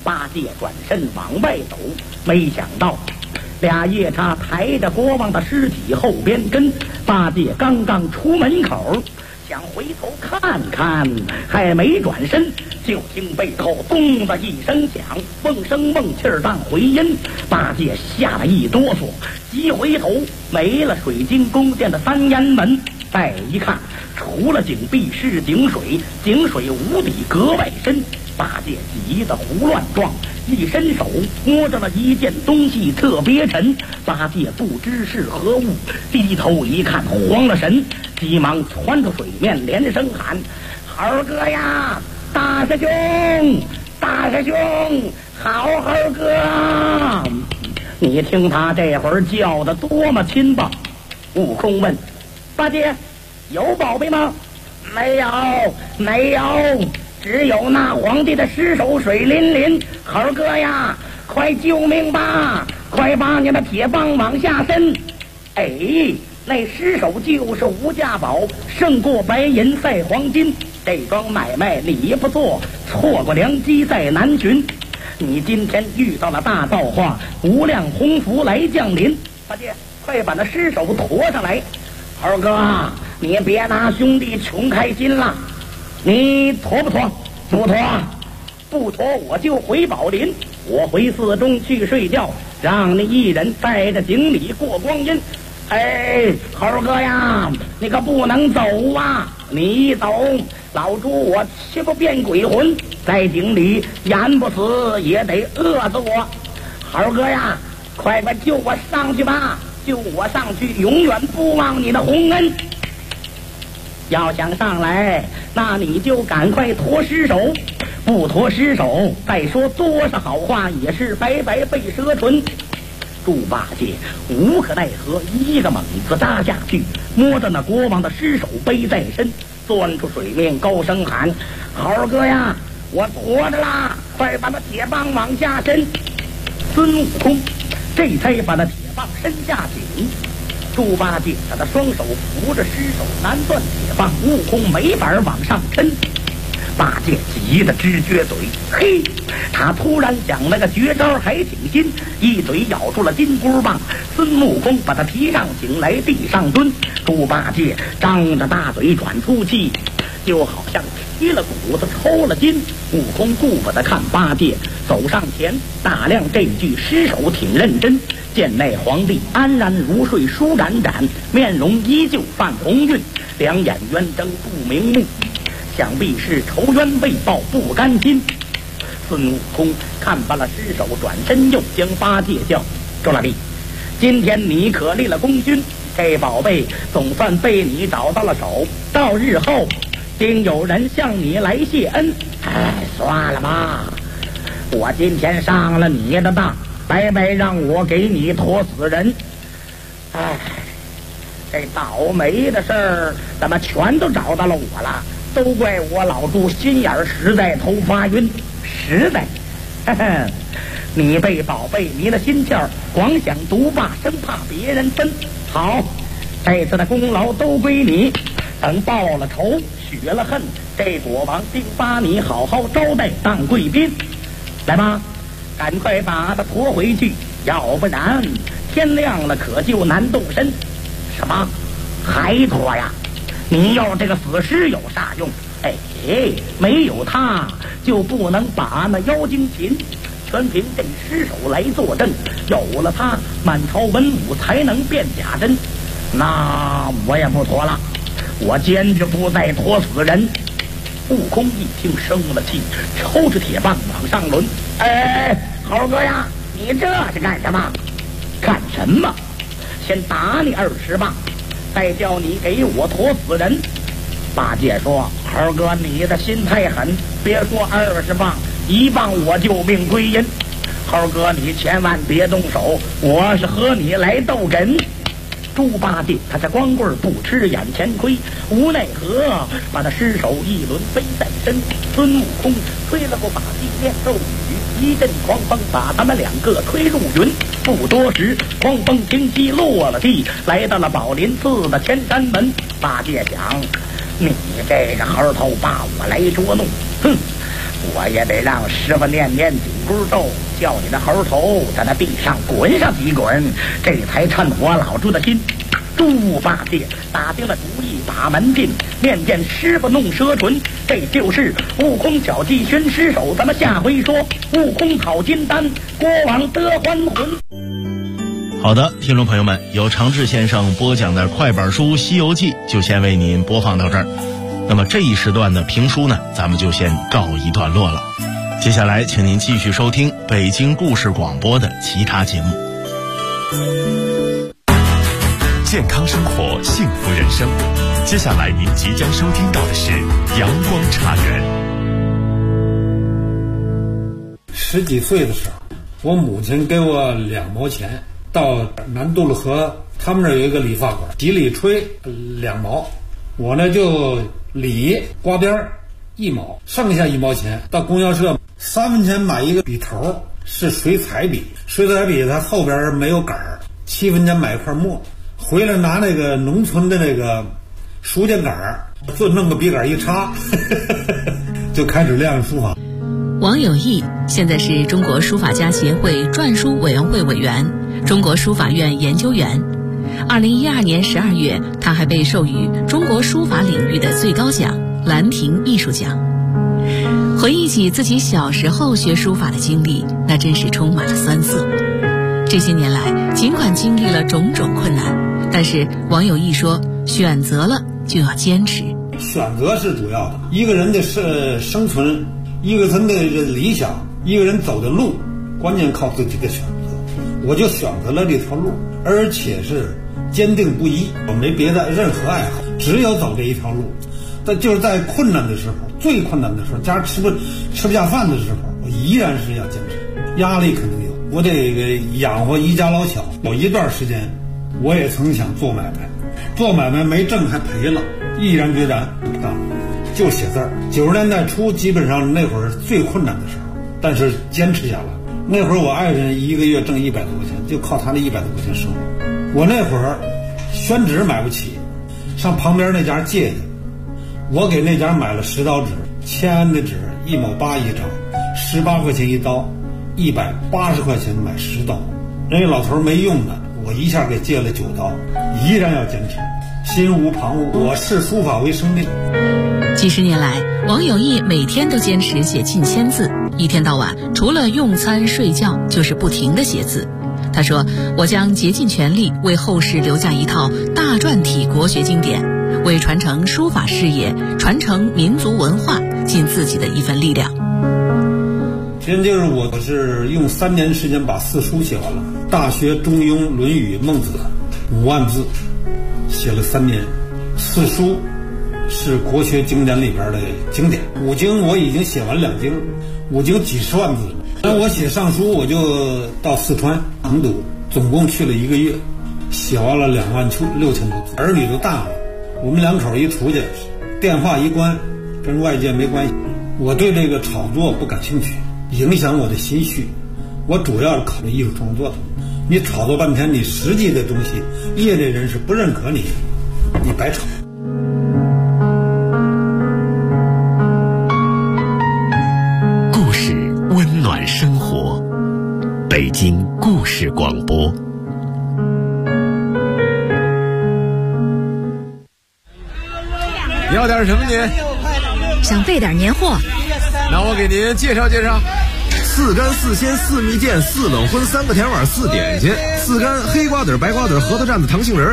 八戒转身往外走，没想到俩夜叉抬着国王的尸体后边跟。八戒刚刚出门口，想回头看看，还没转身，就听背后咚的一声响，瓮声瓮气儿当回音。八戒吓了一哆嗦，急回头，没了水晶宫殿的三烟门。再一看，除了井壁是井水，井水无底格外深。八戒急得胡乱撞，一伸手摸着了一件东西特别沉。八戒不知是何物，低头一看慌了神，急忙窜出水面，连声喊：猴哥呀，大师兄，大师兄，好猴哥！你听他这会儿叫的多么亲吧。悟空问：八戒，有宝贝吗？没有，没有，只有那皇帝的尸首水淋淋。猴哥呀，快救命吧，快把你的铁棒往下伸。哎，那尸首就是无价宝，胜过白银赛黄金。这桩买卖你不做，错过良机再难寻。你今天遇到了大造化，无量鸿福来降临。八戒，快把那尸首驮上来。猴哥，你别拿兄弟穷开心了，你驮不驮？不驮，不驮我就回宝林，我回寺中去睡觉，让你一人带着井里过光阴。哎，猴哥呀，你可不能走啊！你一走，老猪我吃不变鬼魂，在井里淹不死也得饿死我。猴哥呀，快快救我上去吧，救我上去，永远不忘你的洪恩。要想上来，那你就赶快驮尸首，不驮尸首，再说多少好话也是白白被蛇唇。猪八戒无可奈何，一个猛子扎下去，摸着那国王的尸首背在身，钻出水面，高声喊：猴哥呀，我驮着啦，快把那铁棒往下伸。孙悟空这才把那铁棒伸下井。猪八戒他的双手扶着尸首，难断铁棒，悟空没法往上抻。八戒急得直撅嘴，嘿，他突然想了个绝招，还挺新，一嘴咬住了金箍棒。孙悟空把他提上井来，地上蹲。猪八戒张着大嘴转粗气，就好像提了骨子抽了筋。悟空顾不得看八戒，走上前打量这具尸首，挺认真。见那皇帝安然如睡，舒展展，面容依旧泛红晕，两眼圆睁不瞑目，想必是仇冤未报不甘心。孙悟空看罢了尸首，转身又将八戒叫：周老弟，今天你可立了功勋，这宝贝总算被你找到了手，到日后定有人向你来谢恩。哎，算了吧，我今天上了你的当，白白让我给你驮死人。哎，这倒霉的事儿怎么全都找到了我了？都怪我老猪心眼实在，头发晕，实在。呵呵，你被宝贝迷了心窍，光想独霸，生怕别人分。好，这次的功劳都归你。等报了仇，雪了恨，这国王定把你好好招待当贵宾。来吧，赶快把他驮回去，要不然天亮了可就难动身。什么？还驮呀？你要这个死尸有啥用？哎，没有他就不能把那妖精擒，全凭这尸首来作证。有了他，满朝文武才能辨假真。那我也不驮了，我坚决不再驮死人。悟空一听生了气，抽着铁棒往上抡。哎，猴哥呀，你这是干什么？干什么？先打你20棒，再叫你给我驮死人。八戒说：猴哥，你的心太狠，别说20棒，1棒我就命归阴。猴哥，你千万别动手，我是和你来斗梗。猪八戒他这光棍不吃眼前亏，无奈何把那尸首一轮背在身。孙悟空吹了个法力念咒语，一阵狂风把他们两个推入云。不多时，狂风停息，落了地，来到了宝林寺的千山门。八戒想，你这个猴头把我来捉弄，哼！ 我也得让师傅念紧箍咒，叫你的猴头在那地上滚上几滚，这才趁我老猪的心。猪八戒打定了主意，把门进，面见师傅弄蛇唇，这就是悟空脚技寻尸首。咱们下回说悟空讨金丹，国王得还魂。 好的，听众朋友们，由常志先生播讲的快板书《西游记》就先为您播放到这儿。那么这一时段的评书呢，咱们就先告一段落了。接下来请您继续收听北京故事广播的其他节目。 健康生活，幸福人生。接下来您即将收听到的是阳光茶园。 10几岁的时候，我母亲给我2毛钱，到南渡了河，他们那儿有一个理发馆，洗理吹2毛，我呢就理刮边1毛，剩下1毛钱到供销社3分钱买一个笔头，是水彩笔，水彩笔它后边没有杆儿，7分钱买一块墨，回来拿那个农村的那个书架杆儿，就弄个笔杆一插就开始练书法。 王有义现在是中国书法家协会篆书委员会委员、中国书法院研究员。2012年12月，他还被授予中国书法领域的最高奖兰亭艺术奖。回忆起自己小时候学书法的经历，那真是充满了酸涩。这些年来，尽管经历了种种困难，但是王有义说，选择了就要坚持。 选择是主要的，一个人的生存，一个人的理想，一个人走的路，关键靠自己的选择。我就选择了这条路，而且是坚定不移，我没别的任何爱好，只有走这一条路。但就是在困难的时候，最困难的时候，家吃不下饭的时候，我依然是要坚持。压力肯定有，我得养活一家老小。有一段时间，我也曾想做买卖，做买卖没挣还赔了，毅然决然不干了，就写字儿。90年代初，基本上那会儿最困难的时候，但是坚持下来。那会儿我爱人一个月挣100多块钱，就靠他那100多块钱生活。我那会儿宣纸买不起，上旁边那家借的，我给那家买了10刀纸，签的纸1毛8一张，18块钱一刀，180块钱买10刀。人家老头没用的，我一下给借了9刀，依然要坚持，心无旁骛。我视书法为生命。 几十年来，王有义每天都坚持写近1000字，一天到晚除了用餐睡觉就是不停地写字。他说，我将竭尽全力为后世留下一套大篆体国学经典，为传承书法事业、传承民族文化尽自己的一份力量。 现在就是我是用3年时间把4书写完了，《大学》《中庸》《论语》《孟子》5万字，写了3年。4书是国学经典里边的经典，5经我已经写完2经，5经几十万字了。那我写上书，我就到四川成都，总共去了1个月，写完了2万6000多字。儿女都大了，我们2口一出去，电话一关，跟外界没关系。我对这个炒作不感兴趣，影响我的心绪。我主要是考虑艺术创作的。你炒作半天，你实际的东西，业内人士不认可你，你白炒。 故事温暖生活，北京故事广播。 你要点什么您？ 想备点年货。 那我给您介绍介绍：4干4鲜4蜜饯4冷荤3个甜碗4点心，4干黑瓜子、白瓜子、核桃蘸子、糖杏仁。